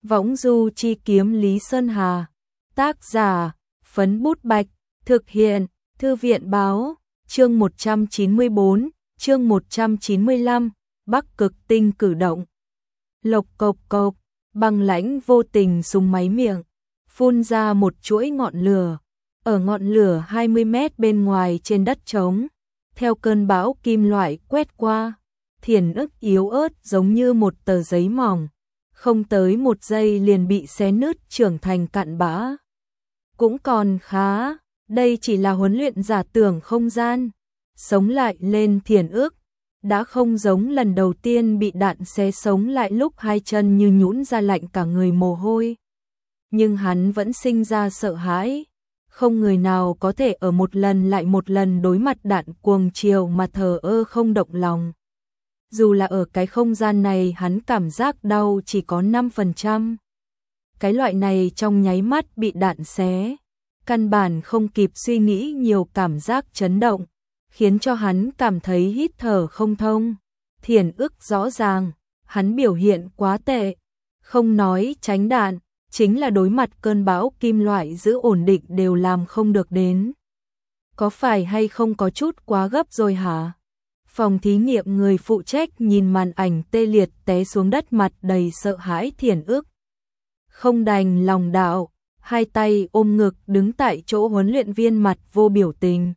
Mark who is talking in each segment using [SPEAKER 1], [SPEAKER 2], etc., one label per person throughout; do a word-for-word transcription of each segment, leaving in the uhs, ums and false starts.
[SPEAKER 1] Võng du chi kiếm Lý Sơn Hà. Tác giả, Phấn Bút Bạch. Thực hiện, Thư viện Báo. Chương một trăm chín mươi bốn, chương một trăm chín mươi lăm, Bắc Cực Tinh cử động. Lộc cộc cộc, Băng Lãnh vô tình súng máy miệng, phun ra một chuỗi ngọn lửa. Ở ngọn lửa hai mươi mét bên ngoài trên đất trống, theo cơn bão kim loại quét qua, Thiền Ức yếu ớt giống như một tờ giấy mỏng, không tới một giây liền bị xé nứt trưởng thành cặn bã. Cũng còn khá, đây chỉ là huấn luyện giả tưởng không gian. Sống lại lên Thiền Ức, đã không giống lần đầu tiên bị đạn xé sống lại lúc hai chân như nhũn ra lạnh cả người mồ hôi. Nhưng hắn vẫn sinh ra sợ hãi. Không người nào có thể ở một lần lại một lần đối mặt đạn cuồng chiều mà thờ ơ không động lòng. Dù là ở cái không gian này hắn cảm giác đau chỉ có năm phần trăm. Cái loại này trong nháy mắt bị đạn xé, căn bản không kịp suy nghĩ nhiều cảm giác chấn động, khiến cho hắn cảm thấy hít thở không thông. Thiền Ức rõ ràng, hắn biểu hiện quá tệ, không nói tránh đạn, chính là đối mặt cơn bão kim loại giữ ổn định đều làm không được đến. Có phải hay không có chút quá gấp rồi hả? Phòng thí nghiệm người phụ trách nhìn màn ảnh tê liệt té xuống đất, mặt đầy sợ hãi. Thiền Ức không đành lòng đạo, hai tay ôm ngực đứng tại chỗ, huấn luyện viên mặt vô biểu tình.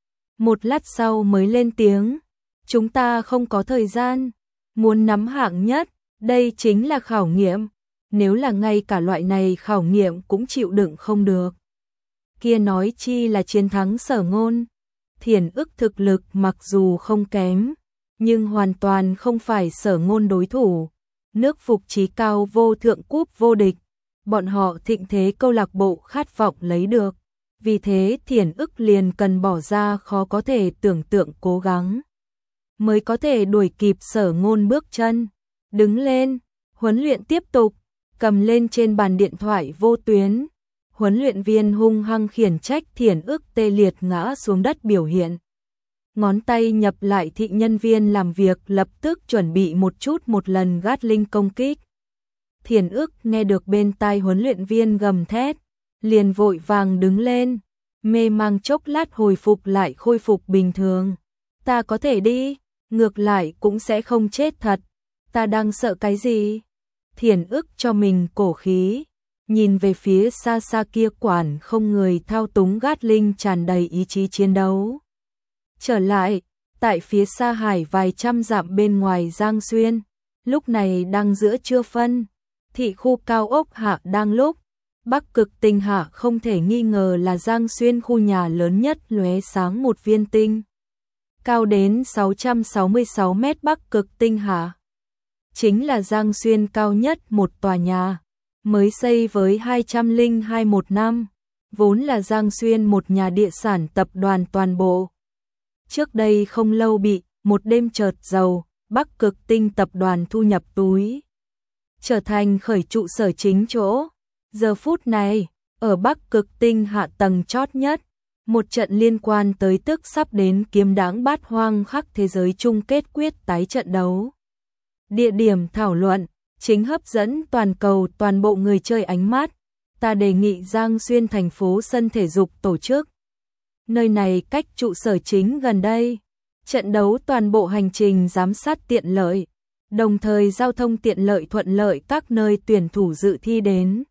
[SPEAKER 1] Một lát sau mới lên tiếng, chúng ta không có thời gian, muốn nắm hạng nhất, đây chính là khảo nghiệm, nếu là ngay cả loại này khảo nghiệm cũng chịu đựng không được, kia nói chi là chiến thắng Sở Ngôn. Thiền Ức thực lực mặc dù không kém, nhưng hoàn toàn không phải Sở Ngôn đối thủ. Nước Phục Chí Cao vô thượng cúp vô địch, bọn họ thịnh thế câu lạc bộ khát vọng lấy được. Vì thế Thiền Ức liền cần bỏ ra khó có thể tưởng tượng cố gắng, mới có thể đuổi kịp Sở Ngôn bước chân. Đứng lên, huấn luyện tiếp tục, cầm lên trên bàn điện thoại vô tuyến. Huấn luyện viên hung hăng khiển trách Thiền Ức tê liệt ngã xuống đất biểu hiện. Ngón tay nhập lại thị nhân viên làm việc lập tức chuẩn bị một chút một lần gát linh công kích. Thiền Ức nghe được bên tai huấn luyện viên gầm thét, liền vội vàng đứng lên, mê mang chốc lát hồi phục lại khôi phục bình thường. Ta có thể đi, ngược lại cũng sẽ không chết thật, ta đang sợ cái gì? Thiền Ức cho mình cổ khí, nhìn về phía xa xa kia quản không người thao túng gát linh tràn đầy ý chí chiến đấu. Trở lại, tại phía xa hải vài trăm dặm bên ngoài Giang Xuyên, lúc này đang giữa trưa phân, thị khu cao ốc hạ đang lúc. Bắc Cực Tinh hạ không thể nghi ngờ là Giang Xuyên khu nhà lớn nhất, lóe sáng một viên tinh. Cao đến sáu trăm sáu mươi sáu mét. Bắc Cực Tinh hạ chính là Giang Xuyên cao nhất một tòa nhà, mới xây với hai trăm lẻ hai một năm, vốn là Giang Xuyên một nhà địa sản tập đoàn toàn bộ. Trước đây không lâu bị một đêm chợt giàu, Bắc Cực Tinh tập đoàn thu nhập túi, trở thành khởi trụ sở chính chỗ. Giờ phút này, ở Bắc Cực Tinh hạ tầng chót nhất, một trận liên quan tới tức sắp đến kiếm đáng bát hoang khắc thế giới chung kết quyết tái trận đấu. Địa điểm thảo luận chính hấp dẫn toàn cầu toàn bộ người chơi ánh mắt. Ta đề nghị Giang Xuyên thành phố sân thể dục tổ chức. Nơi này cách trụ sở chính gần đây. Trận đấu toàn bộ hành trình giám sát tiện lợi, đồng thời giao thông tiện lợi thuận lợi các nơi tuyển thủ dự thi đến.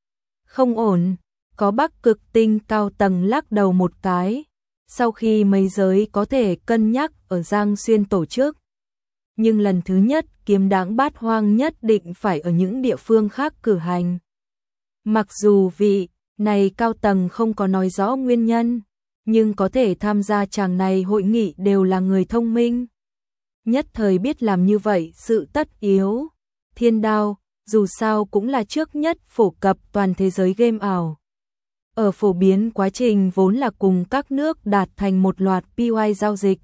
[SPEAKER 1] Không ổn, có Bắc Cực Tinh cao tầng lắc đầu một cái. Sau khi mấy giới có thể cân nhắc ở Giang Xuyên tổ chức, nhưng lần thứ nhất kiếm đáng bát hoang nhất định phải ở những địa phương khác cử hành. Mặc dù vị này cao tầng không có nói rõ nguyên nhân, nhưng có thể tham gia tràng này hội nghị đều là người thông minh, nhất thời biết làm như vậy sự tất yếu. Thiên Đao dù sao cũng là trước nhất phổ cập toàn thế giới game ảo. Ở phổ biến quá trình vốn là cùng các nước đạt thành một loạt pê i giao dịch.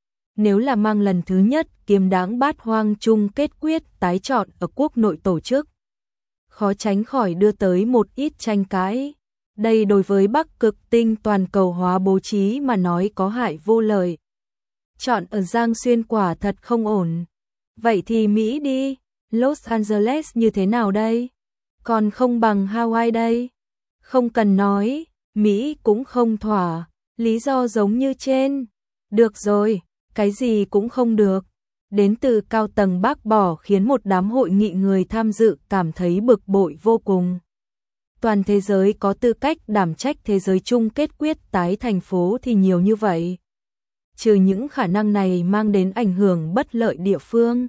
[SPEAKER 1] Nếu là mang lần thứ nhất kiếm đáng bát hoang chung kết quyết tái chọn ở quốc nội tổ chức, khó tránh khỏi đưa tới một ít tranh cãi. Đây đối với Bắc Cực Tinh toàn cầu hóa bố trí mà nói có hại vô lợi. Chọn ở Giang Xuyên quả thật không ổn. Vậy thì Mỹ đi, Los Angeles như thế nào đây? còn không bằng Hawaii đây. Không cần nói, Mỹ cũng không thỏa, lý do giống như trên. Được rồi, cái gì cũng không được. Đến từ cao tầng bác bỏ khiến một đám hội nghị người tham dự cảm thấy bực bội vô cùng. Toàn thế giới có tư cách đảm trách thế giới chung kết quyết tái thành phố thì nhiều như vậy. Trừ những khả năng này mang đến ảnh hưởng bất lợi địa phương.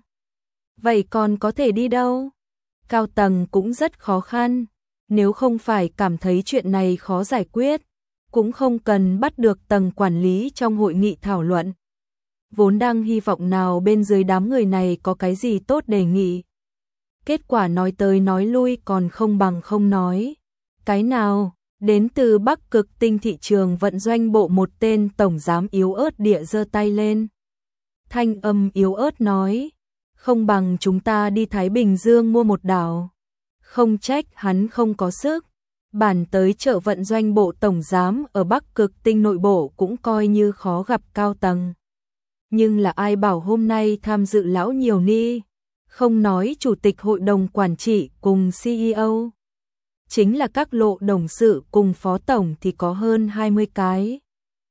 [SPEAKER 1] Vậy còn có thể đi đâu? Cao tầng cũng rất khó khăn. Nếu không phải cảm thấy chuyện này khó giải quyết, cũng không cần bắt được tầng quản lý trong hội nghị thảo luận. Vốn đang hy vọng nào bên dưới đám người này có cái gì tốt đề nghị. Kết quả nói tới nói lui còn không bằng không nói. Cái nào? Đến từ Bắc Cực Tinh thị trường vận doanh bộ một tên tổng giám yếu ớt địa giơ tay lên. Thanh âm yếu ớt nói, không bằng chúng ta đi Thái Bình Dương mua một đảo. Không trách hắn không có sức. Bản tới chợ vận doanh bộ tổng giám ở Bắc Cực Tinh nội bộ cũng coi như khó gặp cao tầng. Nhưng là ai bảo hôm nay tham dự lão nhiều ni, không nói chủ tịch hội đồng quản trị cùng xê e ô. Chính là các lộ đồng sự cùng phó tổng thì có hơn hai mươi cái.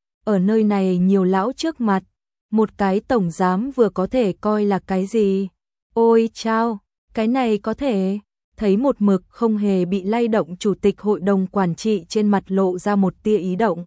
[SPEAKER 1] Ở nơi này nhiều lão trước mặt, một cái tổng giám vừa có thể coi là cái gì. Ôi chao, cái này có thể. Thấy một mực không hề bị lay động chủ tịch hội đồng quản trị trên mặt lộ ra một tia ý động.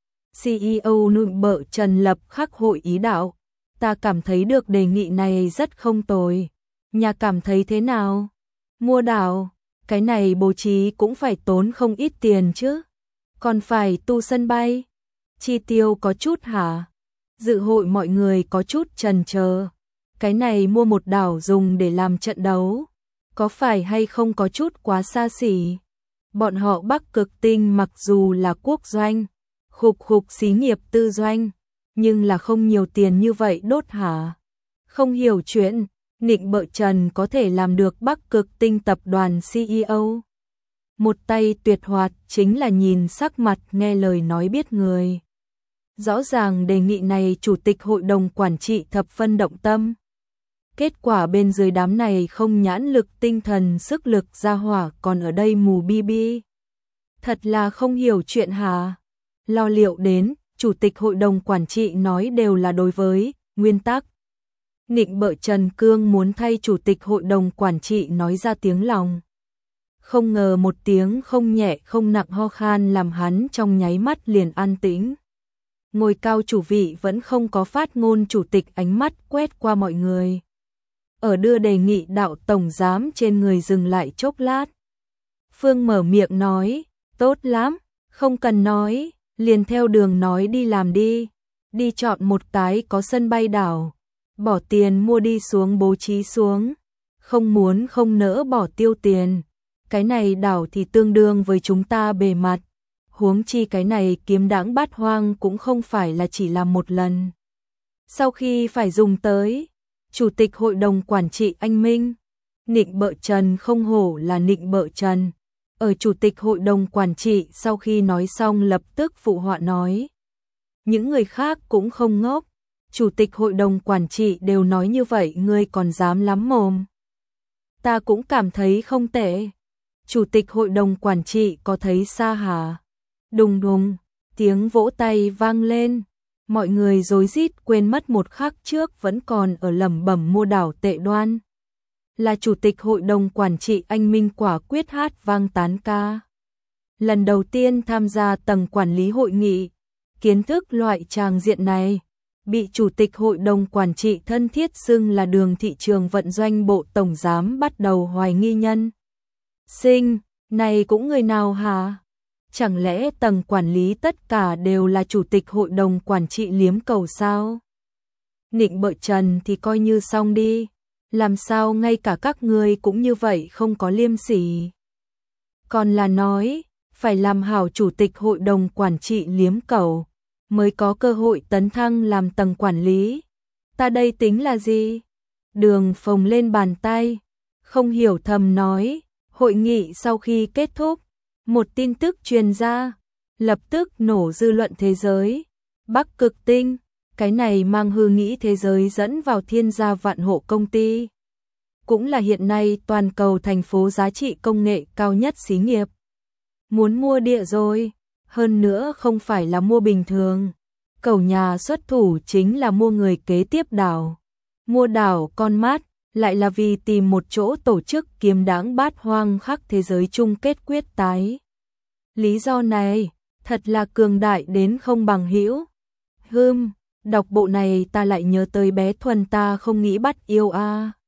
[SPEAKER 1] xê e ô nụn bợ Trần Lập khắc hội ý đạo. Ta cảm thấy được đề nghị này rất không tồi. Nhà cảm thấy thế nào? Mua đảo, cái này bố trí cũng phải tốn không ít tiền chứ. Còn phải tu sân bay. Chi tiêu có chút hả? Dự hội mọi người có chút chần chờ. Cái này mua một đảo dùng để làm trận đấu. Có phải hay không có chút quá xa xỉ? Bọn họ Bắc Cực Tinh mặc dù là quốc doanh, khục khục xí nghiệp tư doanh, nhưng là không nhiều tiền như vậy đốt hả? Không hiểu chuyện, Nịnh Bợ Trần có thể làm được Bắc Cực Tinh tập đoàn xê e ô. Một tay tuyệt hoạt chính là nhìn sắc mặt nghe lời nói biết người. Rõ ràng đề nghị này chủ tịch hội đồng quản trị thập phân động tâm. Kết quả bên dưới đám này không nhãn lực tinh thần sức lực ra hỏa còn ở đây mù bi bi. Thật là không hiểu chuyện hả? Lo liệu đến, chủ tịch hội đồng quản trị nói đều là đối với nguyên tắc. Nịnh Bợ Trần Cương muốn thay chủ tịch hội đồng quản trị nói ra tiếng lòng. Không ngờ một tiếng không nhẹ không nặng ho khan làm hắn trong nháy mắt liền an tĩnh. Ngồi cao chủ vị vẫn không có phát ngôn chủ tịch ánh mắt quét qua mọi người. Ở đưa đề nghị đạo tổng giám trên người dừng lại chốc lát. Phương mở miệng nói, tốt lắm, không cần nói, liền theo đường nói đi làm đi. Đi chọn một cái có sân bay đảo, bỏ tiền mua đi xuống bố trí xuống. Không muốn không nỡ bỏ tiêu tiền. Cái này đảo thì tương đương với chúng ta bề mặt. Huống chi cái này kiếm đãng bát hoang cũng không phải là chỉ làm một lần. Sau khi phải dùng tới, chủ tịch hội đồng quản trị anh Minh, Nịnh Bợ Trần không hổ là Nịnh Bợ Trần. Ở chủ tịch hội đồng quản trị sau khi nói xong lập tức phụ họa nói. Những người khác cũng không ngốc, chủ tịch hội đồng quản trị đều nói như vậy ngươi còn dám lắm mồm. Ta cũng cảm thấy không tệ. Chủ tịch hội đồng quản trị có thấy xa hả? Đùng đùng, tiếng vỗ tay vang lên. Mọi người rối rít quên mất một khắc trước vẫn còn ở lẩm bẩm mua đảo tệ đoan. Là chủ tịch hội đồng quản trị anh Minh quả quyết hát vang tán ca. Lần đầu tiên tham gia tầng quản lý hội nghị, kiến thức loại tràng diện này, bị chủ tịch hội đồng quản trị thân thiết xưng là đường thị trường vận doanh bộ tổng giám bắt đầu hoài nghi nhân. Sinh, này cũng người nào hả? Chẳng lẽ tầng quản lý tất cả đều là chủ tịch hội đồng quản trị liếm cầu sao? Nịnh Bợ Trần thì coi như xong đi. Làm sao ngay cả các ngươi cũng như vậy không có liêm sỉ? Còn là nói, phải làm hảo chủ tịch hội đồng quản trị liếm cầu, mới có cơ hội tấn thăng làm tầng quản lý. Ta đây tính là gì? Đường phồng lên bàn tay, không hiểu thầm nói, hội nghị sau khi kết thúc, một tin tức truyền ra, lập tức nổ dư luận thế giới. Bắc Cực Tinh, cái này mang hư nghĩ thế giới dẫn vào thiên gia vạn hộ công ty. cũng là hiện nay toàn cầu thành phố giá trị công nghệ cao nhất xí nghiệp. Muốn mua địa rồi, hơn nữa không phải là mua bình thường. Cẩu nhà xuất thủ chính là mua người kế tiếp đảo. Mua đảo Con Mát, lại là vì tìm một chỗ tổ chức kiếm đáng bát hoang khắc thế giới chung kết quyết tái. Lý do này, thật là cường đại đến không bằng hữu. Hưm, đọc bộ này ta lại nhớ tới bé Thuần ta không nghĩ bắt yêu a.